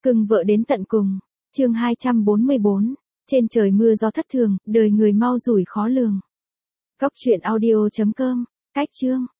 Cưng vợ đến tận cùng. Chương 244. Trên trời mưa gió thất thường, đời người mau rủi khó lường. Cóc truyện audio.com. Cách chương.